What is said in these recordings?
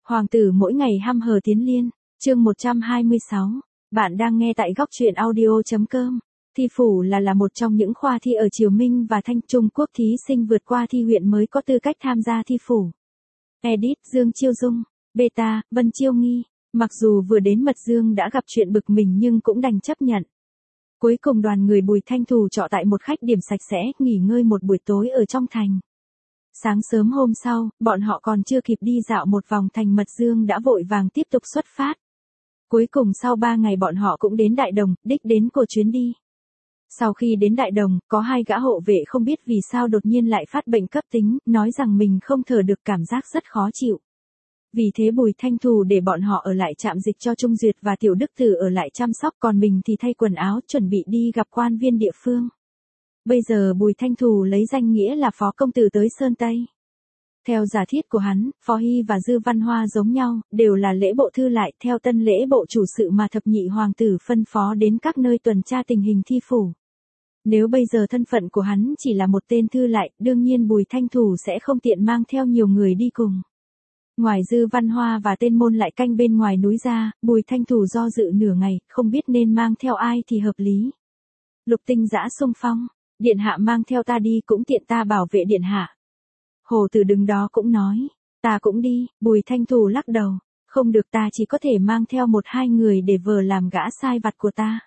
Hoàng tử mỗi ngày hăm hở tiến liên, chương 126. Bạn đang nghe tại góc truyện audio.com. Thi phủ là một trong những khoa thi ở Triều Minh và Thanh Trung Quốc, thí sinh vượt qua thi huyện mới có tư cách tham gia thi phủ. Edit: Dương Chiêu Dung. Beta: Vân Chiêu Nghi. Mặc dù vừa đến Mật Dương đã gặp chuyện bực mình nhưng cũng đành chấp nhận. Cuối cùng đoàn người Bùi Thanh Thù trọ tại một khách điểm sạch sẽ, nghỉ ngơi một buổi tối ở trong thành. Sáng sớm hôm sau, bọn họ còn chưa kịp đi dạo một vòng thành Mật Dương đã vội vàng tiếp tục xuất phát. Cuối cùng sau 3 ngày bọn họ cũng đến Đại Đồng, đích đến của chuyến đi. Sau khi đến Đại Đồng, có 2 gã hộ vệ không biết vì sao đột nhiên lại phát bệnh cấp tính, nói rằng mình không thở được, cảm giác rất khó chịu. Vì thế Bùi Thanh Thù để bọn họ ở lại trạm dịch cho Trung Duyệt và Tiểu Đức Tử ở lại chăm sóc, còn mình thì thay quần áo chuẩn bị đi gặp quan viên địa phương. Bây giờ Bùi Thanh Thù lấy danh nghĩa là phó công tử tới Sơn Tây. Theo giả thiết của hắn, Phó Hy và Dư Văn Hoa giống nhau, đều là lễ bộ thư lại theo tân lễ bộ chủ sự mà thập nhị hoàng tử phân phó đến các nơi tuần tra tình hình thi phủ. Nếu bây giờ thân phận của hắn chỉ là một tên thư lại, đương nhiên Bùi Thanh Thù sẽ không tiện mang theo nhiều người đi cùng. Ngoài Dư Văn Hoa và tên môn lại canh bên ngoài núi ra, Bùi Thanh Thù do dự nửa ngày, không biết nên mang theo ai thì hợp lý. Lục Tinh Dã xung phong. Điện hạ mang theo ta đi cũng tiện ta bảo vệ điện hạ. Hồ Tử đứng đó cũng nói, ta cũng đi. Bùi Thanh Thù lắc đầu, không được, ta chỉ có thể mang theo 1-2 người để vờ làm gã sai vặt của ta.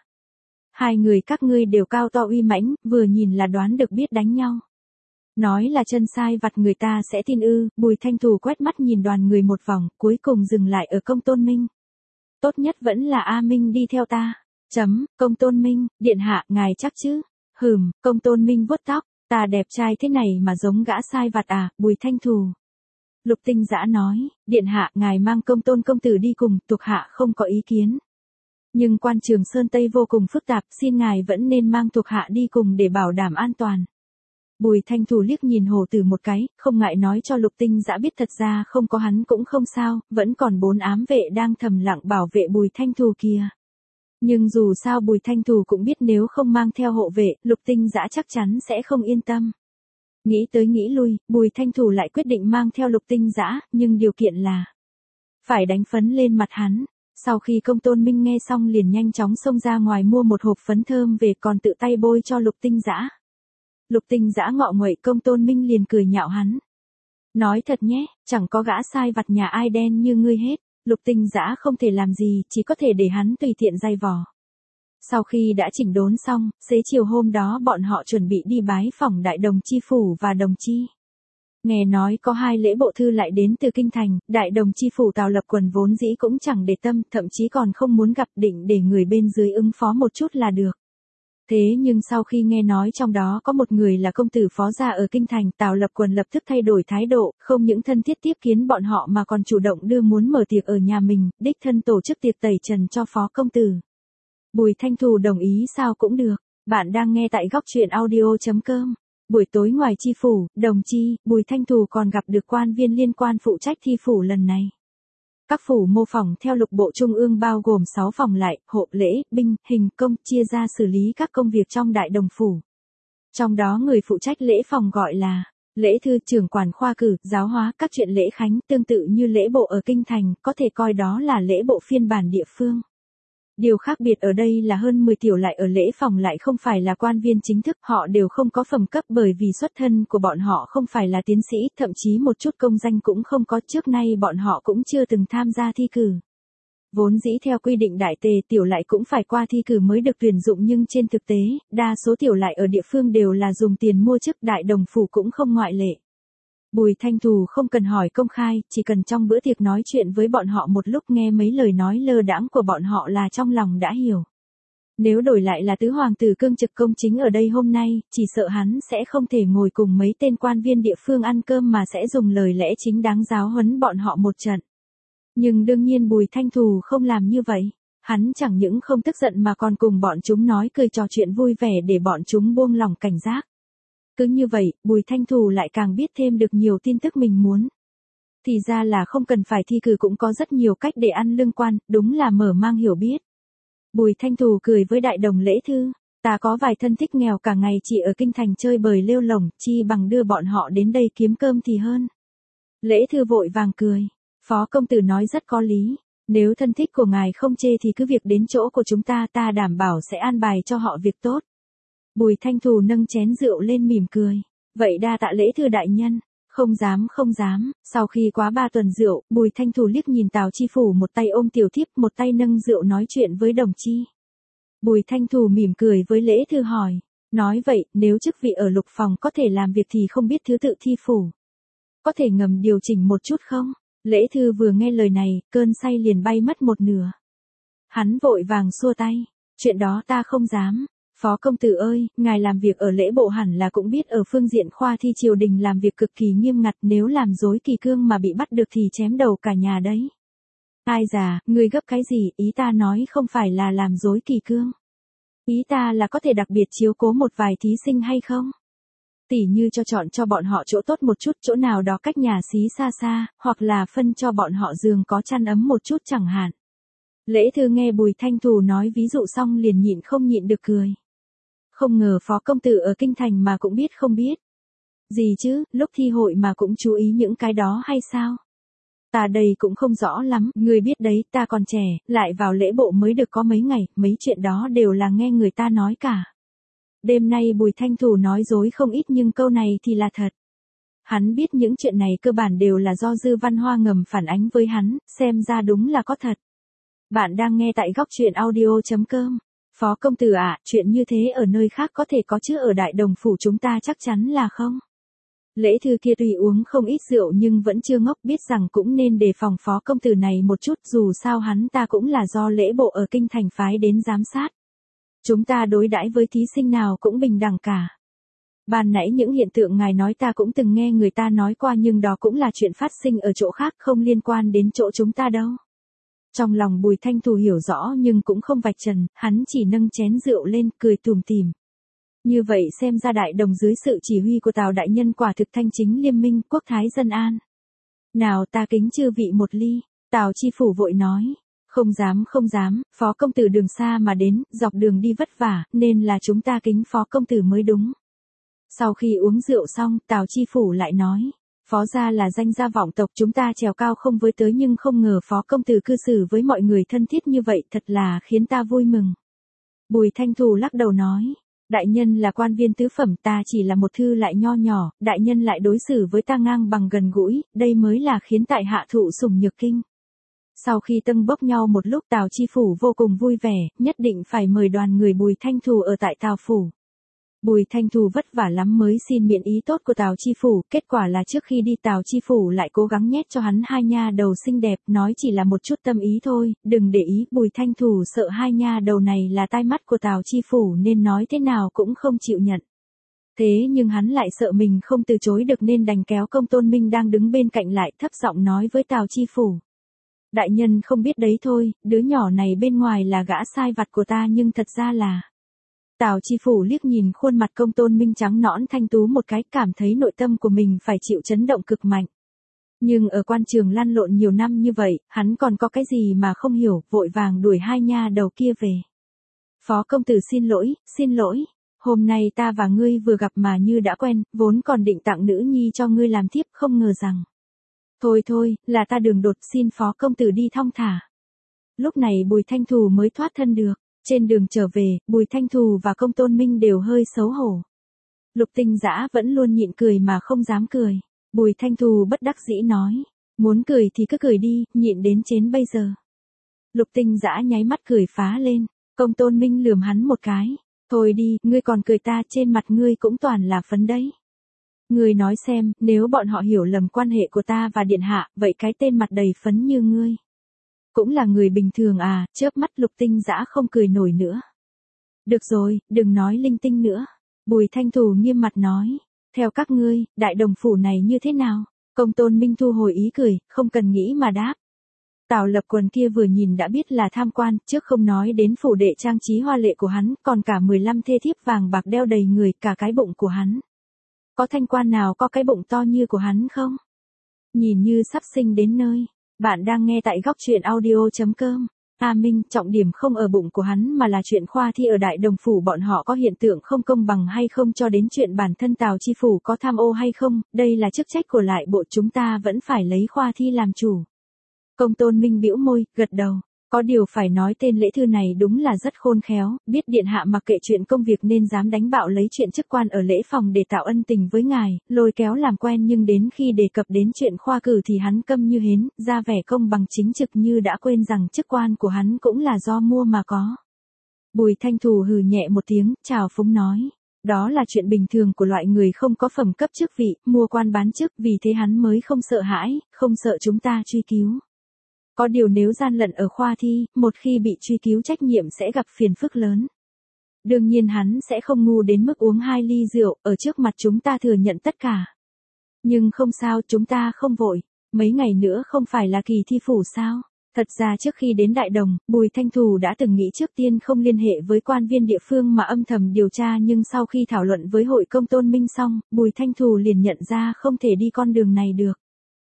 2 người các ngươi đều cao to uy mãnh, vừa nhìn là đoán được biết đánh nhau. Nói là chân sai vặt người ta sẽ tin ư? Bùi Thanh Thù quét mắt nhìn đoàn người một vòng, cuối cùng dừng lại ở Công Tôn Minh. Tốt nhất vẫn là A Minh đi theo ta. Công Tôn Minh, điện hạ, ngài chắc chứ? Công Tôn Minh vuốt tóc, ta đẹp trai thế này mà giống gã sai vặt à? Bùi Thanh Thù. Lục Tinh Dã nói, điện hạ, ngài mang Công Tôn công tử đi cùng, thuộc hạ không có ý kiến. Nhưng quan trường Sơn Tây vô cùng phức tạp, xin ngài vẫn nên mang thuộc hạ đi cùng để bảo đảm an toàn. Bùi Thanh Thù liếc nhìn Hồ Tử một cái, không ngại nói cho Lục Tinh Dã biết thật ra không có hắn cũng không sao, vẫn còn 4 ám vệ đang thầm lặng bảo vệ Bùi Thanh Thù kia. Nhưng dù sao Bùi Thanh Thù cũng biết nếu không mang theo hộ vệ, Lục Tinh Dã chắc chắn sẽ không yên tâm. Nghĩ tới nghĩ lui, Bùi Thanh Thù lại quyết định mang theo Lục Tinh Dã, nhưng điều kiện là phải đánh phấn lên mặt hắn. Sau khi Công Tôn Minh nghe xong liền nhanh chóng xông ra ngoài mua một hộp phấn thơm về, còn tự tay bôi cho Lục Tinh Dã. Lục Tinh Dã ngọ nguậy, Công Tôn Minh liền cười nhạo hắn. Nói thật nhé, chẳng có gã sai vặt nhà ai đen như ngươi hết. Lục Tinh Dã không thể làm gì, chỉ có thể để hắn tùy tiện day vò. Sau khi đã chỉnh đốn xong, xế chiều hôm đó bọn họ chuẩn bị đi bái phỏng Đại Đồng Chi Phủ và Đồng Chi. Nghe nói có 2 lễ bộ thư lại đến từ Kinh Thành, Đại Đồng Chi Phủ Tào Lập Quần vốn dĩ cũng chẳng để tâm, thậm chí còn không muốn gặp, định để người bên dưới ứng phó một chút là được. Thế nhưng sau khi nghe nói trong đó có một người là công tử phó gia ở Kinh Thành, Tào Lập Quần lập tức thay đổi thái độ, không những thân thiết tiếp kiến bọn họ mà còn chủ động đưa muốn mở tiệc ở nhà mình, đích thân tổ chức tiệc tẩy trần cho phó công tử. Bùi Thanh Thù đồng ý sao cũng được. Bạn đang nghe tại góc truyện audio.com. Buổi tối ngoài Chi Phủ, Đồng Chi, Bùi Thanh Thù còn gặp được quan viên liên quan phụ trách thi phủ lần này. Các phủ mô phỏng theo lục bộ trung ương bao gồm 6 phòng lại, hộ, lễ, binh, hình, công, chia ra xử lý các công việc trong Đại Đồng Phủ. Trong đó người phụ trách lễ phòng gọi là lễ thư, trưởng quản khoa cử, giáo hóa, các chuyện lễ khánh, tương tự như lễ bộ ở Kinh Thành, có thể coi đó là lễ bộ phiên bản địa phương. Điều khác biệt ở đây là hơn 10 tiểu lại ở lễ phòng lại không phải là quan viên chính thức, họ đều không có phẩm cấp bởi vì xuất thân của bọn họ không phải là tiến sĩ, thậm chí một chút công danh cũng không có, trước nay bọn họ cũng chưa từng tham gia thi cử. Vốn dĩ theo quy định đại tề tiểu lại cũng phải qua thi cử mới được tuyển dụng, nhưng trên thực tế, đa số tiểu lại ở địa phương đều là dùng tiền mua chức, Đại Đồng Phủ cũng không ngoại lệ. Bùi Thanh Thù không cần hỏi công khai, chỉ cần trong bữa tiệc nói chuyện với bọn họ một lúc, nghe mấy lời nói lơ đãng của bọn họ là trong lòng đã hiểu. Nếu đổi lại là tứ hoàng tử cương trực công chính ở đây hôm nay, chỉ sợ hắn sẽ không thể ngồi cùng mấy tên quan viên địa phương ăn cơm mà sẽ dùng lời lẽ chính đáng giáo huấn bọn họ một trận. Nhưng đương nhiên Bùi Thanh Thù không làm như vậy. Hắn chẳng những không tức giận mà còn cùng bọn chúng nói cười trò chuyện vui vẻ để bọn chúng buông lỏng cảnh giác. Cứ như vậy, Bùi Thanh Thù lại càng biết thêm được nhiều tin tức mình muốn. Thì ra là không cần phải thi cử cũng có rất nhiều cách để ăn lương quan, đúng là mở mang hiểu biết. Bùi Thanh Thù cười với Đại Đồng lễ thư, ta có vài thân thích nghèo cả ngày chỉ ở Kinh Thành chơi bời lêu lổng, chi bằng đưa bọn họ đến đây kiếm cơm thì hơn. Lễ thư vội vàng cười, Phó công tử nói rất có lý. Nếu thân thích của ngài không chê thì cứ việc đến chỗ của chúng ta đảm bảo sẽ an bài cho họ việc tốt. Bùi Thanh Thù nâng chén rượu lên mỉm cười. Vậy đa tạ Lễ Thư đại nhân. Không dám không dám. Sau khi quá 3 tuần rượu, Bùi Thanh Thù liếc nhìn Tào Chi Phủ, một tay ôm tiểu thiếp, một tay nâng rượu nói chuyện với đồng chi. Bùi Thanh Thù mỉm cười với Lễ Thư hỏi. Nói vậy, nếu chức vị ở Lục phòng có thể làm việc thì không biết thứ tự Thi phủ có thể ngầm điều chỉnh một chút không? Lễ Thư vừa nghe lời này, cơn say liền bay mất một nửa. Hắn vội vàng xua tay. Chuyện đó ta không dám. Phó công tử ơi, ngài làm việc ở lễ bộ hẳn là cũng biết ở phương diện khoa thi triều đình làm việc cực kỳ nghiêm ngặt, nếu làm dối kỳ cương mà bị bắt được thì chém đầu cả nhà đấy. Ai già, ngươi gấp cái gì, ý ta nói không phải là làm dối kỳ cương. Ý ta là có thể đặc biệt chiếu cố một vài thí sinh hay không? Tỉ như cho chọn cho bọn họ chỗ tốt một chút, chỗ nào đó cách nhà xí xa xa, hoặc là phân cho bọn họ giường có chăn ấm một chút chẳng hạn. Lễ Thư nghe Bùi Thanh Thù nói ví dụ xong liền không nhịn được cười. Không ngờ Phó công tử ở kinh thành mà cũng biết không biết. Gì chứ, lúc thi hội mà cũng chú ý những cái đó hay sao? Ta đây cũng không rõ lắm, ngươi biết đấy, ta còn trẻ, lại vào lễ bộ mới được có mấy ngày, mấy chuyện đó đều là nghe người ta nói cả. Đêm nay Bùi Thanh Thù nói dối không ít nhưng câu này thì là thật. Hắn biết những chuyện này cơ bản đều là do Dư Văn Hoa ngầm phản ánh với hắn, xem ra đúng là có thật. Bạn đang nghe tại góc truyện audio.com. Phó công tử ạ, chuyện như thế ở nơi khác có thể có chứ ở Đại Đồng Phủ chúng ta chắc chắn là không. Lễ Thư kia tuy uống không ít rượu nhưng vẫn chưa ngốc, biết rằng cũng nên đề phòng phó công tử này một chút, dù sao hắn ta cũng là do lễ bộ ở kinh thành phái đến giám sát. Chúng ta đối đãi với thí sinh nào cũng bình đẳng cả. Ban nãy những hiện tượng ngài nói ta cũng từng nghe người ta nói qua nhưng đó cũng là chuyện phát sinh ở chỗ khác không liên quan đến chỗ chúng ta đâu. Trong lòng Bùi Thanh Thù hiểu rõ nhưng cũng không vạch trần, hắn chỉ nâng chén rượu lên cười tủm tỉm. Như vậy xem ra Đại Đồng dưới sự chỉ huy của Tào đại nhân quả thực thanh chính liêm minh, quốc thái dân an. Nào ta kính chư vị một ly, Tào Chi Phủ vội nói. Không dám không dám, phó công tử đường xa mà đến, dọc đường đi vất vả, nên là chúng ta kính phó công tử mới đúng. Sau khi uống rượu xong, Tào Chi Phủ lại nói. Phó gia là danh gia vọng tộc, chúng ta trèo cao không với tới nhưng không ngờ phó công tử cư xử với mọi người thân thiết như vậy, thật là khiến ta vui mừng. Bùi Thanh Thù lắc đầu nói. Đại nhân là quan viên tứ phẩm, ta chỉ là một thư lại nho nhỏ, đại nhân lại đối xử với ta ngang bằng gần gũi, đây mới là khiến tại hạ thụ sủng nhược kinh. Sau khi tâng bốc nhau một lúc Tào Chi Phủ vô cùng vui vẻ, nhất định phải mời đoàn người Bùi Thanh Thù ở tại Tào Phủ. Bùi Thanh Thù vất vả lắm mới xin miễn ý tốt của Tào Chi Phủ, kết quả là trước khi đi Tào Chi Phủ lại cố gắng nhét cho hắn 2 nha đầu xinh đẹp, nói chỉ là một chút tâm ý thôi, đừng để ý. Bùi Thanh Thù sợ 2 nha đầu này là tai mắt của Tào Chi Phủ nên nói thế nào cũng không chịu nhận. Thế nhưng hắn lại sợ mình không từ chối được nên đành kéo Công Tôn Minh đang đứng bên cạnh lại thấp giọng nói với Tào Chi Phủ. Đại nhân không biết đấy thôi, đứa nhỏ này bên ngoài là gã sai vặt của ta nhưng thật ra là... Tào Chi Phủ liếc nhìn khuôn mặt Công Tôn Minh trắng nõn thanh tú một cái, cảm thấy nội tâm của mình phải chịu chấn động cực mạnh. Nhưng ở quan trường lăn lộn nhiều năm như vậy, hắn còn có cái gì mà không hiểu, vội vàng đuổi 2 nha đầu kia về. Phó công tử xin lỗi, hôm nay ta và ngươi vừa gặp mà như đã quen, vốn còn định tặng nữ nhi cho ngươi làm thiếp, không ngờ rằng... Thôi, là ta đường đột, xin phó công tử đi thong thả. Lúc này Bùi Thanh Thù mới thoát thân được. Trên đường trở về, Bùi Thanh Thù và Công Tôn Minh đều hơi xấu hổ. Lục Tinh Dã vẫn luôn nhịn cười mà không dám cười. Bùi Thanh Thù bất đắc dĩ nói. Muốn cười thì cứ cười đi, nhịn đến chén bây giờ. Lục Tinh Dã nháy mắt cười phá lên. Công Tôn Minh lườm hắn một cái. Thôi đi, ngươi còn cười ta, trên mặt ngươi cũng toàn là phấn đấy. Ngươi nói xem, nếu bọn họ hiểu lầm quan hệ của ta và điện hạ, vậy cái tên mặt đầy phấn như ngươi cũng là người bình thường à? Chớp mắt Lục Tinh Dã không cười nổi nữa. Được rồi, đừng nói linh tinh nữa. Bùi Thanh Thù nghiêm mặt nói. Theo các ngươi, Đại Đồng Phủ này như thế nào? Công Tôn Minh thu hồi ý cười, không cần nghĩ mà đáp. Tào Lập Quần kia vừa nhìn đã biết là tham quan, trước không nói đến phủ đệ trang trí hoa lệ của hắn, còn cả 15 thê thiếp vàng bạc đeo đầy người, cả cái bụng của hắn. Có thanh quan nào có cái bụng to như của hắn không? Nhìn như sắp sinh đến nơi. Bạn đang nghe tại góc truyện audio.com. A Minh, trọng điểm không ở bụng của hắn mà là chuyện khoa thi ở Đại Đồng Phủ bọn họ có hiện tượng không công bằng hay không, cho đến chuyện bản thân Tào Chi Phủ có tham ô hay không, đây là chức trách của lại bộ, chúng ta vẫn phải lấy khoa thi làm chủ. Công Tôn Minh bĩu môi, gật đầu. Có điều phải nói tên Lễ Thư này đúng là rất khôn khéo, biết điện hạ mặc kệ chuyện công việc nên dám đánh bạo lấy chuyện chức quan ở lễ phòng để tạo ân tình với ngài, lôi kéo làm quen, nhưng đến khi đề cập đến chuyện khoa cử thì hắn câm như hến, ra vẻ công bằng chính trực như đã quên rằng chức quan của hắn cũng là do mua mà có. Bùi Thanh Thù hừ nhẹ một tiếng, chào phúng nói. Đó là chuyện bình thường của loại người không có phẩm cấp chức vị, mua quan bán chức, vì thế hắn mới không sợ hãi, không sợ chúng ta truy cứu. Có điều nếu gian lận ở khoa thi, một khi bị truy cứu trách nhiệm sẽ gặp phiền phức lớn. Đương nhiên hắn sẽ không ngu đến mức uống 2 ly rượu, ở trước mặt chúng ta thừa nhận tất cả. Nhưng không sao, chúng ta không vội, mấy ngày nữa không phải là kỳ thi phủ sao? Thật ra trước khi đến Đại Đồng, Bùi Thanh Thù đã từng nghĩ trước tiên không liên hệ với quan viên địa phương mà âm thầm điều tra, nhưng sau khi thảo luận với hội Công Tôn Minh xong, Bùi Thanh Thù liền nhận ra không thể đi con đường này được.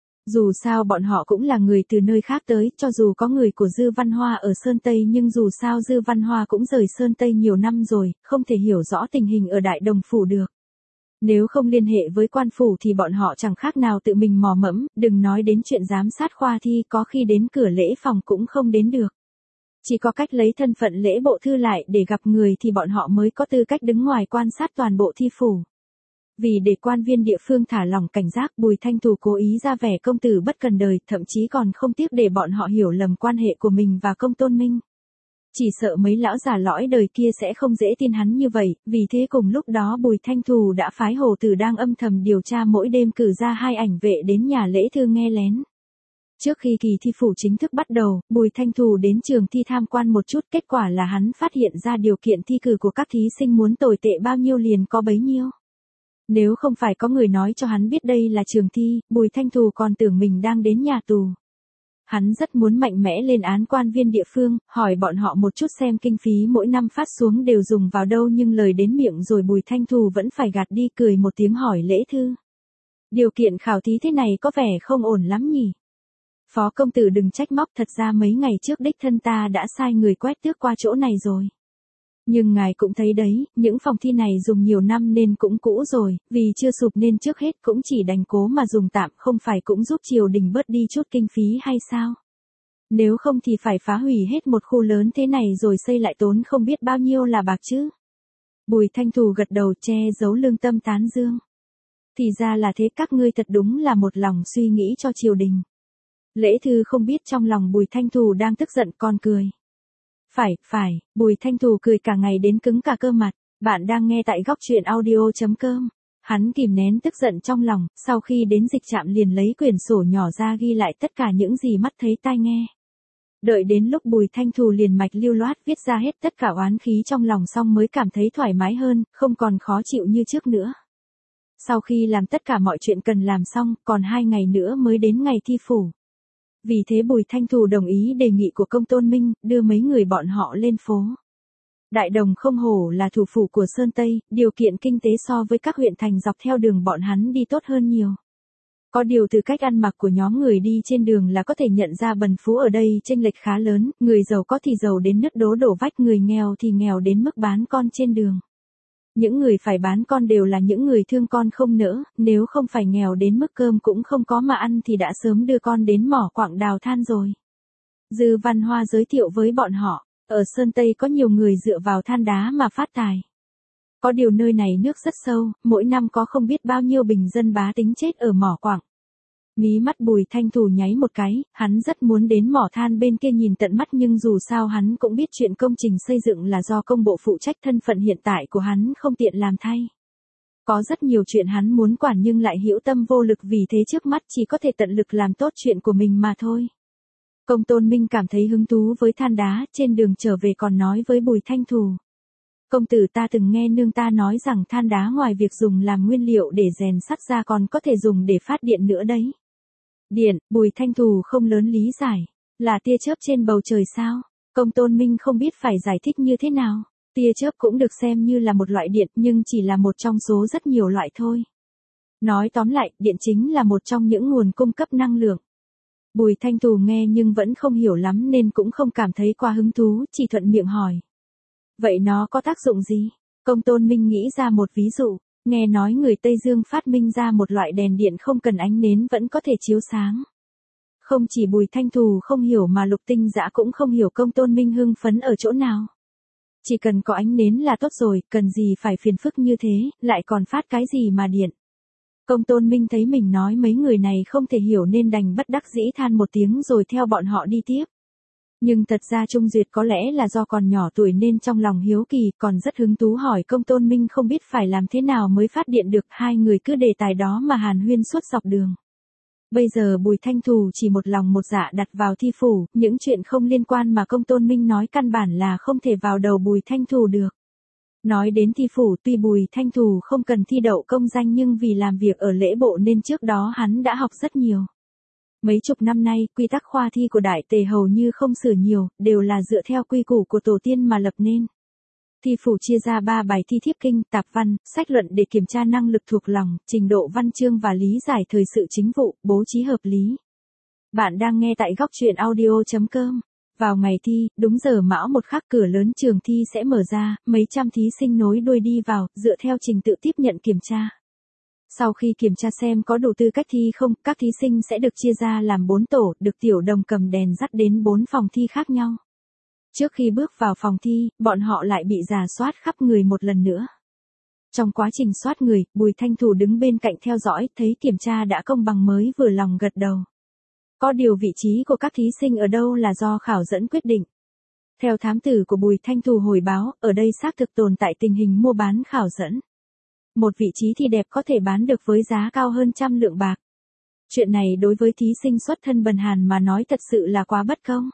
Dù sao bọn họ cũng là người từ nơi khác tới, cho dù có người của Dư Văn Hoa ở Sơn Tây nhưng dù sao Dư Văn Hoa cũng rời Sơn Tây nhiều năm rồi, không thể hiểu rõ tình hình ở Đại Đồng phủ được. Nếu không liên hệ với quan phủ thì bọn họ chẳng khác nào tự mình mò mẫm, đừng nói đến chuyện giám sát khoa thi, có khi đến cửa lễ phòng cũng không đến được. Chỉ có cách lấy thân phận lễ bộ thư lại để gặp người thì bọn họ mới có tư cách đứng ngoài quan sát toàn bộ thi phủ. Vì để quan viên địa phương thả lỏng cảnh giác, Bùi Thanh Thù cố ý ra vẻ công tử bất cần đời, thậm chí còn không tiếc để bọn họ hiểu lầm quan hệ của mình và Công Tôn Minh. Chỉ sợ mấy lão già lõi đời kia sẽ không dễ tin hắn như vậy, vì thế cùng lúc đó Bùi Thanh Thù đã phái Hồ Tử đang âm thầm điều tra mỗi đêm cử ra 2 ảnh vệ đến nhà Lễ Thư nghe lén. Trước khi kỳ thi phủ chính thức bắt đầu, Bùi Thanh Thù đến trường thi tham quan một chút, kết quả là hắn phát hiện ra điều kiện thi cử của các thí sinh muốn tồi tệ bao nhiêu liền có bấy nhiêu. Nếu không phải có người nói cho hắn biết đây là trường thi, Bùi Thanh Thù còn tưởng mình đang đến nhà tù. Hắn rất muốn mạnh mẽ lên án quan viên địa phương, hỏi bọn họ một chút xem kinh phí mỗi năm phát xuống đều dùng vào đâu, nhưng lời đến miệng rồi Bùi Thanh Thù vẫn phải gạt đi, cười một tiếng hỏi Lễ Thư. Điều kiện khảo thí thế này có vẻ không ổn lắm nhỉ? Phó công tử đừng trách móc, thật ra mấy ngày trước đích thân ta đã sai người quét tước qua chỗ này rồi. Nhưng ngài cũng thấy đấy, những phòng thi này dùng nhiều năm nên cũng cũ rồi, vì chưa sụp nên trước hết cũng chỉ đành cố mà dùng tạm, không phải cũng giúp triều đình bớt đi chút kinh phí hay sao? Nếu không thì phải phá hủy hết một khu lớn thế này rồi xây lại tốn không biết bao nhiêu là bạc chứ. Bùi Thanh Thù gật đầu che giấu lương tâm tán dương. Thì ra là thế, các ngươi thật đúng là một lòng suy nghĩ cho triều đình. Lễ Thư không biết trong lòng Bùi Thanh Thù đang tức giận còn cười. Phải, Bùi Thanh Thù cười cả ngày đến cứng cả cơ mặt. Bạn đang nghe tại góc truyện audio.com. Hắn kìm nén tức giận trong lòng, sau khi đến dịch trạm liền lấy quyển sổ nhỏ ra ghi lại tất cả những gì mắt thấy tai nghe. Đợi đến lúc Bùi Thanh Thù liền mạch lưu loát viết ra hết tất cả oán khí trong lòng xong mới cảm thấy thoải mái hơn, không còn khó chịu như trước nữa. Sau khi làm tất cả mọi chuyện cần làm xong, còn 2 ngày nữa mới đến ngày thi phủ. Vì thế Bùi Thanh Thù đồng ý đề nghị của Công Tôn Minh, đưa mấy người bọn họ lên phố. Đại Đồng không hổ là thủ phủ của Sơn Tây, điều kiện kinh tế so với các huyện thành dọc theo đường bọn hắn đi tốt hơn nhiều. Có điều từ cách ăn mặc của nhóm người đi trên đường là có thể nhận ra bần phú ở đây chênh lệch khá lớn, người giàu có thì giàu đến nứt đổ vách, người nghèo thì nghèo đến mức bán con trên đường. Những người phải bán con đều là những người thương con không nỡ, nếu không phải nghèo đến mức cơm cũng không có mà ăn thì đã sớm đưa con đến mỏ quặng đào than rồi. Dư Văn Hoa giới thiệu với bọn họ, ở Sơn Tây có nhiều người dựa vào than đá mà phát tài. Có điều nơi này nước rất sâu, mỗi năm có không biết bao nhiêu bình dân bá tính chết ở mỏ quặng. Mí mắt Bùi Thanh Thù nháy một cái, hắn rất muốn đến mỏ than bên kia nhìn tận mắt, nhưng dù sao hắn cũng biết chuyện công trình xây dựng là do công bộ phụ trách, thân phận hiện tại của hắn không tiện làm thay. Có rất nhiều chuyện hắn muốn quản nhưng lại hữu tâm vô lực, vì thế trước mắt chỉ có thể tận lực làm tốt chuyện của mình mà thôi. Công Tôn Minh cảm thấy hứng thú với than đá, trên đường trở về còn nói với Bùi Thanh Thù. Công tử, ta từng nghe nương ta nói rằng than đá ngoài việc dùng làm nguyên liệu để rèn sắt ra còn có thể dùng để phát điện nữa đấy. Điện, Bùi Thanh Thù không lớn lý giải. Là tia chớp trên bầu trời sao? Công Tôn Minh không biết phải giải thích như thế nào. Tia chớp cũng được xem như là một loại điện, nhưng chỉ là một trong số rất nhiều loại thôi. Nói tóm lại, điện chính là một trong những nguồn cung cấp năng lượng. Bùi Thanh Thù nghe nhưng vẫn không hiểu lắm nên cũng không cảm thấy quá hứng thú, chỉ thuận miệng hỏi. Vậy nó có tác dụng gì? Công Tôn Minh nghĩ ra một ví dụ, nghe nói người Tây Dương phát minh ra một loại đèn điện không cần ánh nến vẫn có thể chiếu sáng. Không chỉ Bùi Thanh Thù không hiểu mà Lục Tinh Dã cũng không hiểu Công Tôn Minh hưng phấn ở chỗ nào. Chỉ cần có ánh nến là tốt rồi, cần gì phải phiền phức như thế, lại còn phát cái gì mà điện. Công Tôn Minh thấy mình nói mấy người này không thể hiểu nên đành bất đắc dĩ than một tiếng rồi theo bọn họ đi tiếp. Nhưng thật ra Trung Duyệt có lẽ là do còn nhỏ tuổi nên trong lòng hiếu kỳ còn rất hứng thú hỏi Công Tôn Minh không biết phải làm thế nào mới phát điện được, hai người cứ đề tài đó mà hàn huyên suốt dọc đường. Bây giờ Bùi Thanh Thù chỉ một lòng một dạ đặt vào thi phủ, những chuyện không liên quan mà Công Tôn Minh nói căn bản là không thể vào đầu Bùi Thanh Thù được. Nói đến thi phủ, tuy Bùi Thanh Thù không cần thi đậu công danh nhưng vì làm việc ở lễ bộ nên trước đó hắn đã học rất nhiều. Mấy chục năm nay, quy tắc khoa thi của Đại Tề hầu như không sửa nhiều, đều là dựa theo quy củ của tổ tiên mà lập nên. Thi phủ chia ra 3 bài thi thiếp kinh, tạp văn, sách luận để kiểm tra năng lực thuộc lòng, trình độ văn chương và lý giải thời sự chính vụ, bố trí hợp lý. Bạn đang nghe tại góc truyện audio.com. Vào ngày thi, đúng giờ mão một khắc cửa lớn trường thi sẽ mở ra, mấy trăm thí sinh nối đuôi đi vào, dựa theo trình tự tiếp nhận kiểm tra. Sau khi kiểm tra xem có đủ tư cách thi không, các thí sinh sẽ được chia ra làm 4 tổ, được tiểu đồng cầm đèn dắt đến 4 phòng thi khác nhau. Trước khi bước vào phòng thi, bọn họ lại bị rà soát khắp người một lần nữa. Trong quá trình soát người, Bùi Thanh Thù đứng bên cạnh theo dõi, thấy kiểm tra đã công bằng mới vừa lòng gật đầu. Có điều vị trí của các thí sinh ở đâu là do khảo dẫn quyết định. Theo thám tử của Bùi Thanh Thù hồi báo, ở đây xác thực tồn tại tình hình mua bán khảo dẫn. Một vị trí thi đẹp có thể bán được với giá cao hơn 100 lượng bạc. Chuyện này đối với thí sinh xuất thân bần hàn mà nói thật sự là quá bất công.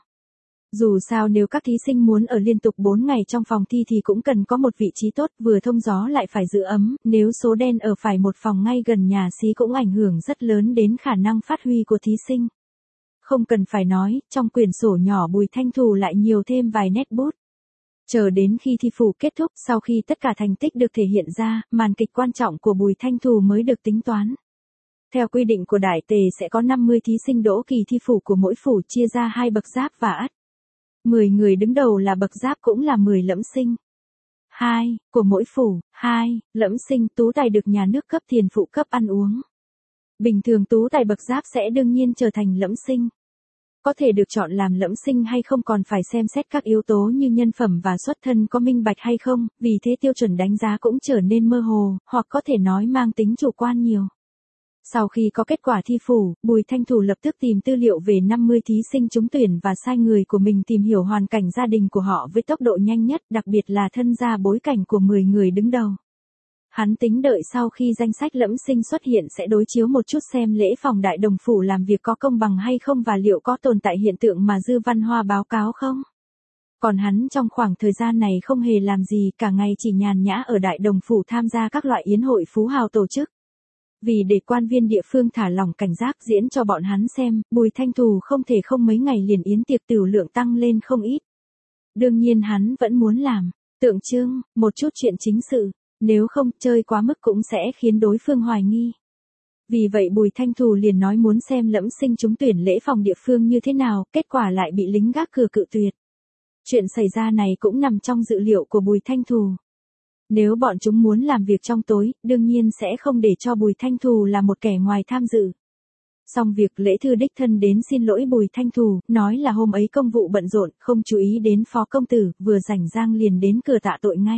Dù sao nếu các thí sinh muốn ở liên tục 4 ngày trong phòng thi thì cũng cần có một vị trí tốt, vừa thông gió lại phải giữ ấm, nếu số đen ở phải một phòng ngay gần nhà xí cũng ảnh hưởng rất lớn đến khả năng phát huy của thí sinh. Không cần phải nói, trong quyển sổ nhỏ Bùi Thanh Thù lại nhiều thêm vài nét bút. Chờ đến khi thi phủ kết thúc, sau khi tất cả thành tích được thể hiện ra, màn kịch quan trọng của Bùi Thanh Thù mới được tính toán. Theo quy định của Đại Tề sẽ có 50 thí sinh đỗ kỳ thi phủ của mỗi phủ chia ra 2 bậc giáp và ắt. 10 người đứng đầu là bậc giáp cũng là 10 lẫm sinh. 2. Của mỗi phủ, 2. Lẫm sinh tú tài được nhà nước cấp tiền phụ cấp ăn uống. Bình thường tú tài bậc giáp sẽ đương nhiên trở thành lẫm sinh. Có thể được chọn làm lẫm sinh hay không còn phải xem xét các yếu tố như nhân phẩm và xuất thân có minh bạch hay không, vì thế tiêu chuẩn đánh giá cũng trở nên mơ hồ, hoặc có thể nói mang tính chủ quan nhiều. Sau khi có kết quả thi phủ, Bùi Thanh Thù lập tức tìm tư liệu về 50 thí sinh trúng tuyển và sai người của mình tìm hiểu hoàn cảnh gia đình của họ với tốc độ nhanh nhất, đặc biệt là thân gia bối cảnh của 10 người đứng đầu. Hắn tính đợi sau khi danh sách lẫm sinh xuất hiện sẽ đối chiếu một chút xem lễ phòng đại đồng phủ làm việc có công bằng hay không và liệu có tồn tại hiện tượng mà Dư Văn Hoa báo cáo không. Còn hắn trong khoảng thời gian này không hề làm gì, cả ngày chỉ nhàn nhã ở đại đồng phủ tham gia các loại yến hội phú hào tổ chức. Vì để quan viên địa phương thả lỏng cảnh giác diễn cho bọn hắn xem, Bùi Thanh Thù không thể không mấy ngày liền yến tiệc tửu lượng tăng lên không ít. Đương nhiên hắn vẫn muốn làm, tượng trưng, một chút chuyện chính sự, nếu không chơi quá mức cũng sẽ khiến đối phương hoài nghi. Vì vậy Bùi Thanh Thù liền nói muốn xem lẫm sinh trúng tuyển lễ phòng địa phương như thế nào, kết quả lại bị lính gác cửa cự tuyệt. Chuyện xảy ra này cũng nằm trong dự liệu của Bùi Thanh Thù. Nếu bọn chúng muốn làm việc trong tối, đương nhiên sẽ không để cho Bùi Thanh Thù là một kẻ ngoài tham dự. Xong việc Lễ Thư đích thân đến xin lỗi Bùi Thanh Thù, nói là hôm ấy công vụ bận rộn, không chú ý đến phó công tử, vừa rảnh rang liền đến cửa tạ tội ngay.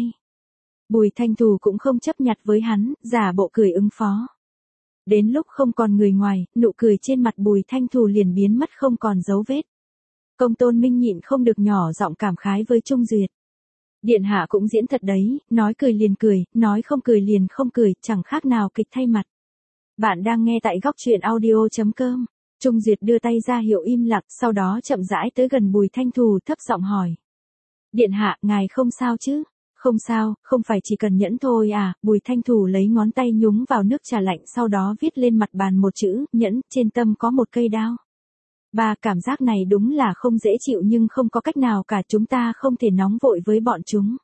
Bùi Thanh Thù cũng không chấp nhặt với hắn, giả bộ cười ứng phó. Đến lúc không còn người ngoài, nụ cười trên mặt Bùi Thanh Thù liền biến mất không còn dấu vết. Công Tôn Minh nhịn không được nhỏ giọng cảm khái với Trung Duyệt. Điện hạ cũng diễn thật đấy, nói cười liền cười, nói không cười liền không cười, chẳng khác nào kịch thay mặt. Bạn đang nghe tại góc truyện audio.com. Trung Duyệt đưa tay ra hiệu im lặng, sau đó chậm rãi tới gần Bùi Thanh Thù thấp giọng hỏi. Điện hạ, ngài không sao chứ? Không sao, không phải chỉ cần nhẫn thôi à? Bùi Thanh Thù lấy ngón tay nhúng vào nước trà lạnh sau đó viết lên mặt bàn một chữ, nhẫn, trên tâm có một cây đao. Cảm giác này đúng là không dễ chịu nhưng không có cách nào cả, chúng ta không thể nóng vội với bọn chúng.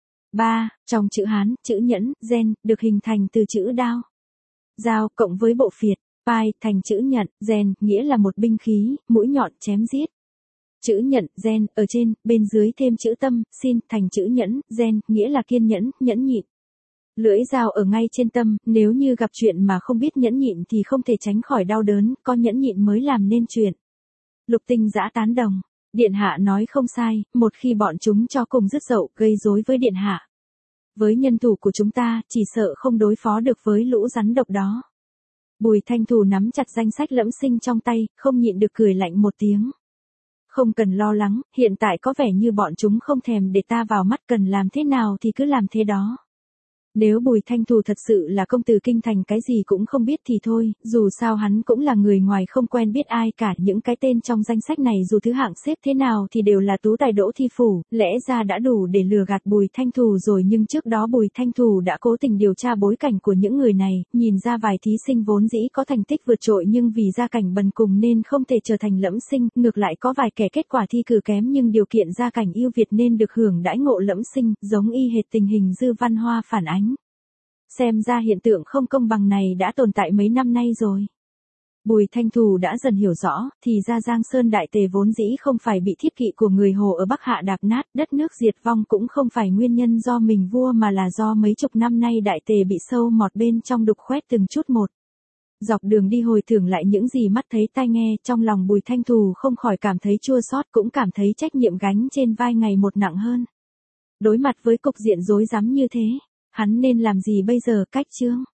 Trong chữ Hán, chữ nhẫn, gen, được hình thành từ chữ đao. Dao, cộng với bộ phiệt, pai, thành chữ nhận, gen, nghĩa là một binh khí, mũi nhọn chém giết. Chữ nhận, gen, ở trên, bên dưới thêm chữ tâm, xin, thành chữ nhẫn, gen, nghĩa là kiên nhẫn, nhẫn nhịn. Lưỡi dao ở ngay trên tâm, nếu như gặp chuyện mà không biết nhẫn nhịn thì không thể tránh khỏi đau đớn, có nhẫn nhịn mới làm nên chuyện. Lục Tinh Dã tán đồng. Điện hạ nói không sai, một khi bọn chúng cho cùng dứt dậu gây rối với điện hạ. Với nhân thủ của chúng ta, chỉ sợ không đối phó được với lũ rắn độc đó. Bùi Thanh Thù nắm chặt danh sách Lẫm Sinh trong tay, không nhịn được cười lạnh một tiếng. Không cần lo lắng, hiện tại có vẻ như bọn chúng không thèm để ta vào mắt, cần làm thế nào thì cứ làm thế đó. Nếu Bùi Thanh Thù thật sự là công tử kinh thành cái gì cũng không biết thì thôi, dù sao hắn cũng là người ngoài không quen biết ai cả, những cái tên trong danh sách này dù thứ hạng xếp thế nào thì đều là tú tài đỗ thi phủ, lẽ ra đã đủ để lừa gạt Bùi Thanh Thù rồi, nhưng trước đó Bùi Thanh Thù đã cố tình điều tra bối cảnh của những người này, nhìn ra vài thí sinh vốn dĩ có thành tích vượt trội nhưng vì gia cảnh bần cùng nên không thể trở thành Lẫm Sinh, ngược lại có vài kẻ kết quả thi cử kém nhưng điều kiện gia cảnh ưu việt nên được hưởng đãi ngộ Lẫm Sinh, giống y hệt tình hình Dư Văn Hoa phản ánh. Xem ra hiện tượng không công bằng này đã tồn tại mấy năm nay rồi. Bùi Thanh Thù đã dần hiểu rõ, thì ra Giang Sơn Đại Tề vốn dĩ không phải bị thiết kỵ của người Hồ ở Bắc Hạ đạp nát, đất nước diệt vong cũng không phải nguyên nhân do mình vua mà là do mấy chục năm nay Đại Tề bị sâu mọt bên trong đục khoét từng chút một. Dọc đường đi hồi tưởng lại những gì mắt thấy tai nghe, trong lòng Bùi Thanh Thù không khỏi cảm thấy chua xót, cũng cảm thấy trách nhiệm gánh trên vai ngày một nặng hơn. Đối mặt với cục diện rối rắm như thế, hắn nên làm gì bây giờ? Cách chương